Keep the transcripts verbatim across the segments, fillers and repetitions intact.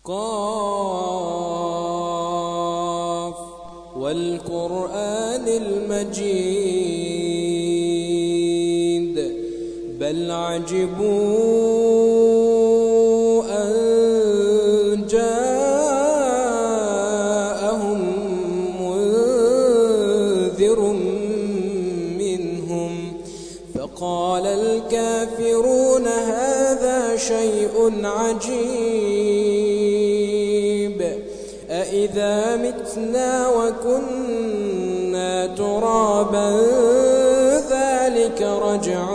قاف والقرآن المجيد بل عجبوا أن جاءهم منذر منهم فقال الكافرون هذا شيء عجيب أإذا متنا وكنا ترابا ذلك رجع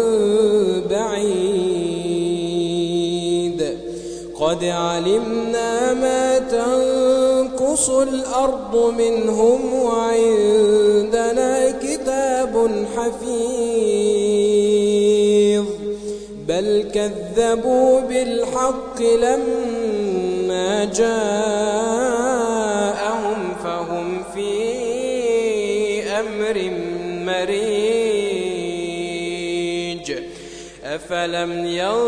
بعيد قد علمنا ما تنقص الأرض منهم وعندنا كتاب حفيظ بل كذبوا بالحق لما جاءهم فهم في أمر مريج أفلم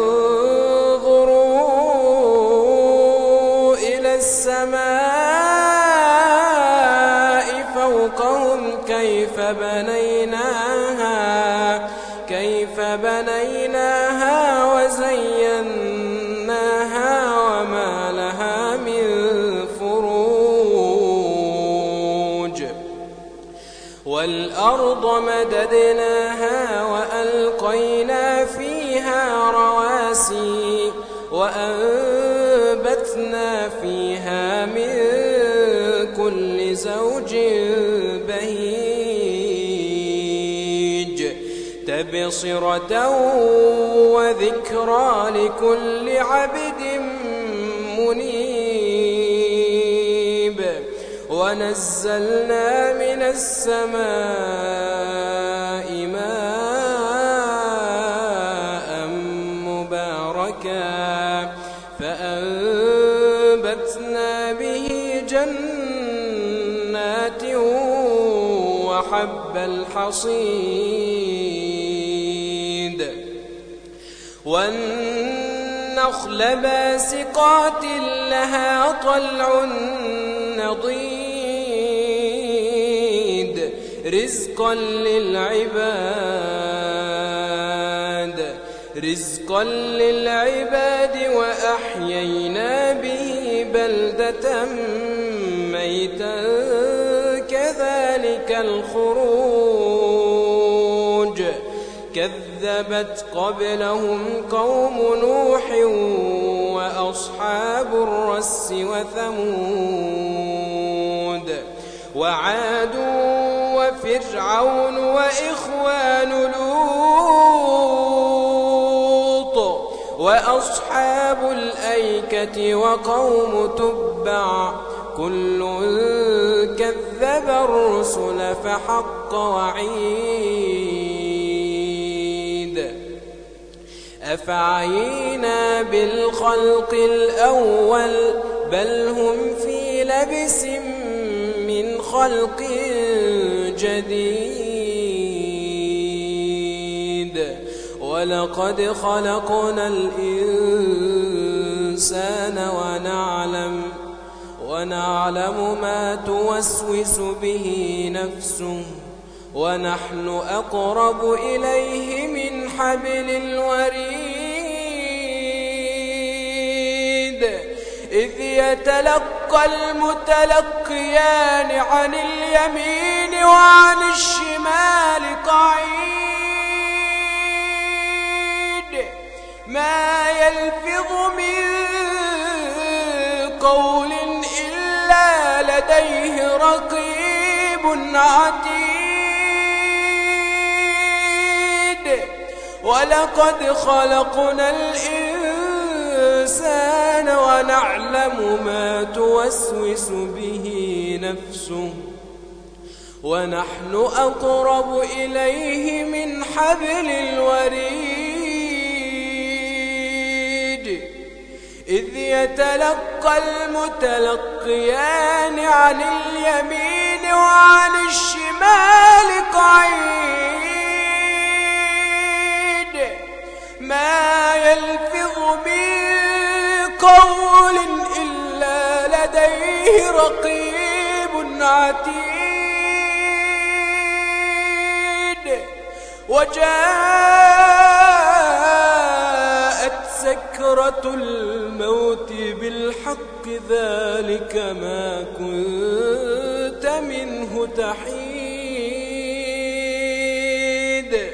ينظروا إلى السماء فوقهم كيف بنيناها كيف بنيناها وزيناها وما لها من فروج والأرض مددناها وألقينا فيها رواسي وأنبتنا فيها من كل زوج بهيج تبصرة وذكرى لكل عبد منيب ونزلنا من السماء ماء مباركا فأنبتنا به جنات وحب الحصيد والنخل باسقات لها طلع نضيد رزقا للعباد رزقا للعباد وأحيينا به بلدة ميتا كذلك الخروج كذبت قبلهم قوم نوح وأصحاب الرس وثمود وعاد وفرعون وإخوان لوط وأصحاب الأيكة وقوم تبع كل كذب الرسل فحق وعيد أفعينا بالخلق الأول بل هم في لبس من خلق جديد ولقد خلقنا الإنسان ونعلم ونعلم ما توسوس به نفسه ونحن أقرب إليه من حبل الوريد إذ يتلقى المتلقيان عن اليمين وعن الشمال قعيد ما يلفظ من قول إلا لديه رقيب عتيد ولقد خلقنا الإنسان ونعلم ما توسوس به نفسه ونحن أقرب إليه من حبل الوريد إذ يتلقى المتلقيان عن اليمين وعن الشمال قعيد ما يلفظ من قول إلا لديه رقيب عتيد وجاءت سكرة الموت بالحق ذلك ما كنت منه تحيد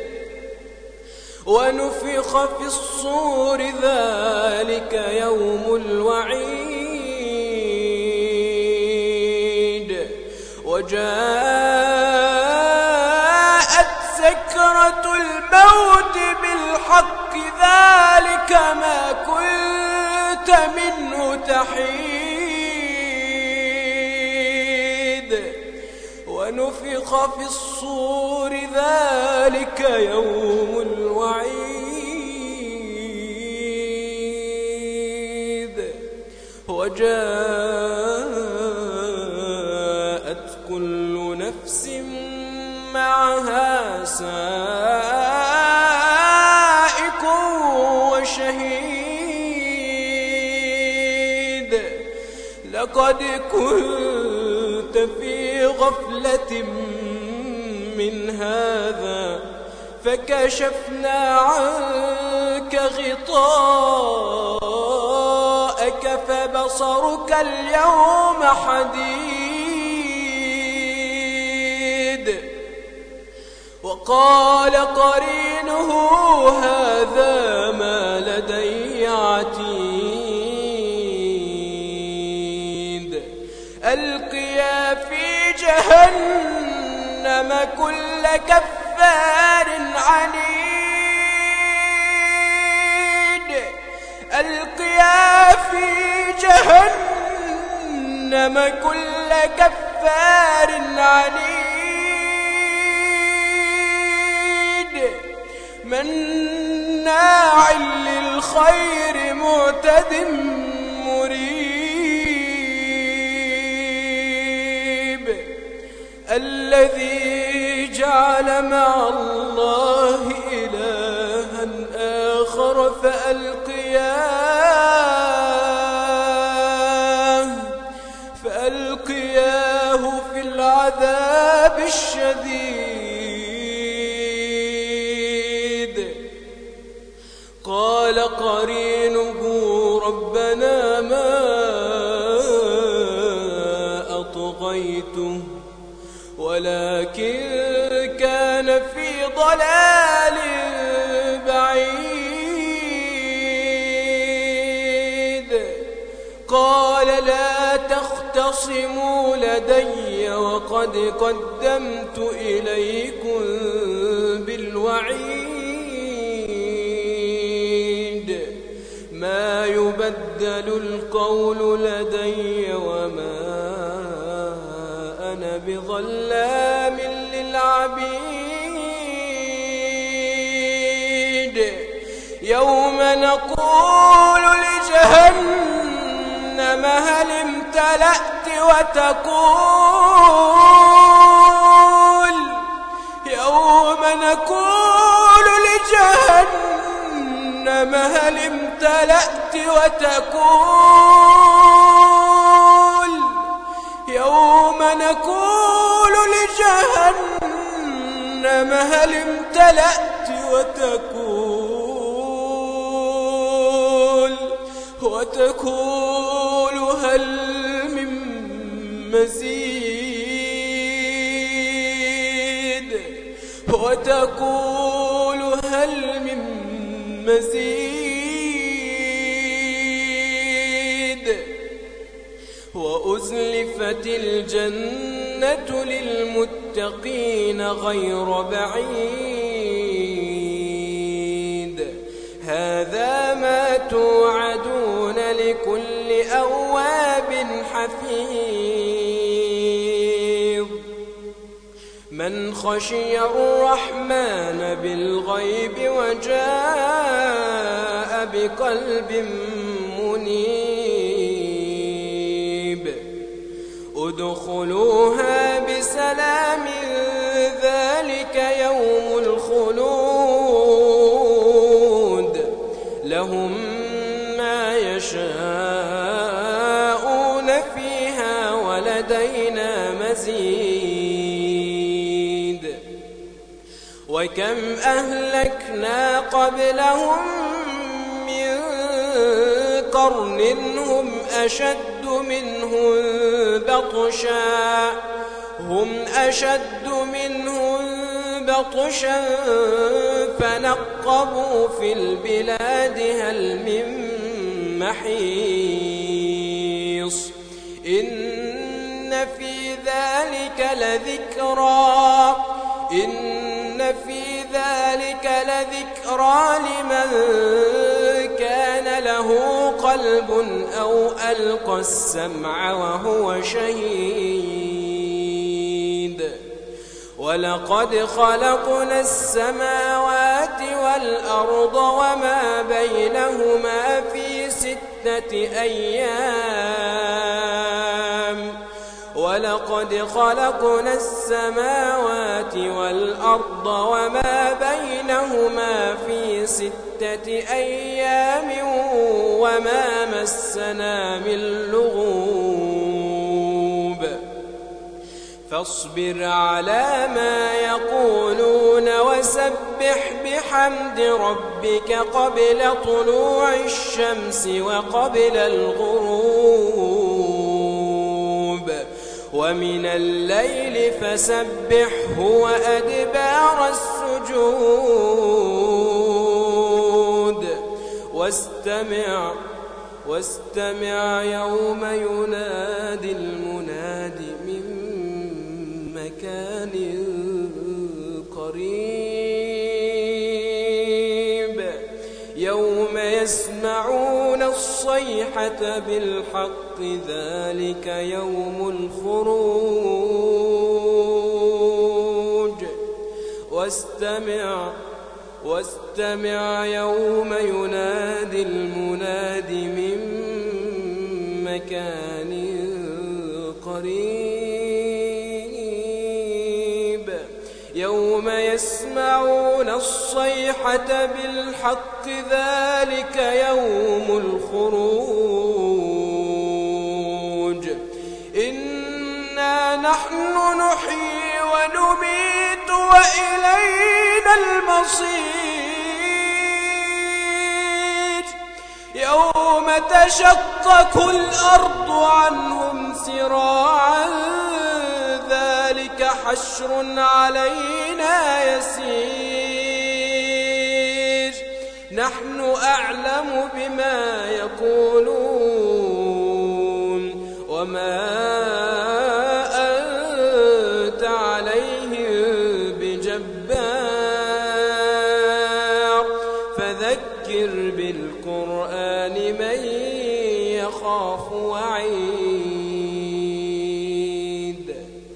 ونفخ في الصور ذلك يوم الوعيد وجاءت سكرة الموت بالحق ذلك ما كنت منه تحيد ونفخ في الصور ذلك يوم الوعيد وجاءت كل نفس معها سائق وشهيد لقد كنت في غفلة من هذا فكشفنا عنك غطاءك فبصرك اليوم حديد وقال قرينه هذا ما لدي عتيد ألقيا في جهنم كل كفار عنيد ألقيا في جهنم كل كفار عنيد مناع للخير معتد مريب الذي جعل مع الله إلها آخر فألقياه فألقياه في العذاب الشديد قال قرينه ربنا ما أطغيته ولكن كان في ضلال بعيد قال لا تختصموا لدي وقد قدمت إليكم بالوعيد ما يبدل القول لدي وما أنا بظلام للعبيد يوم نقول لجهنم هل امتلأت وتقول يوم نقول لجهنم هل امتلأت وتقول يوم نقول لجهنم هل امتلأت وتقول وتقول هل من مزيد وتقول هل من مزيد وأزلفت الجنة للمتقين غير بعيد هذا ما توعدون لكل أواب حفيظ من خشي الرحمن بالغيب وجاء بقلب منيب ادخلوها بسلام ذلك يوم الخلود لهم ما يشاءون فيه وكم أهلكنا قبلهم من قرن هم أشد منهم بطشا هم أشد منهم بطشا فنقبوا في البلاد هل من محيص إن في ذلك لذكرى إن في ذلك لذكرى لمن كان له قلب أو ألقى السمع وهو شهيد ولقد خلقنا السماوات والأرض وما بينهما في ستة أيام ولقد خلقنا السماوات والأرض وما بينهما في ستة أيام وما مسنا من لغوب فاصبر على ما يقولون وسبح بحمد ربك قبل طلوع الشمس وقبل الغروب ومن الليل فسبحه وأدبار السجود واستمع واستمع يوم ينادي المناد من مكان قريب يوم يسمعون الصيحة بالحق ذلك يوم الخروج واستمع واستمع يوم ينادي المناد من مكان قريب يوم يسمعون الصيحة بالحق ذلك يوم الخروج إنا نحن نحيي ونميت وإلينا المصير يوم تشقق الأرض عنهم سراعا ذلك حشر علينا يسير نحن أعلم بما يقولون وما أنت عليهم بجبار فذكر بالقرآن من يخاف وعيد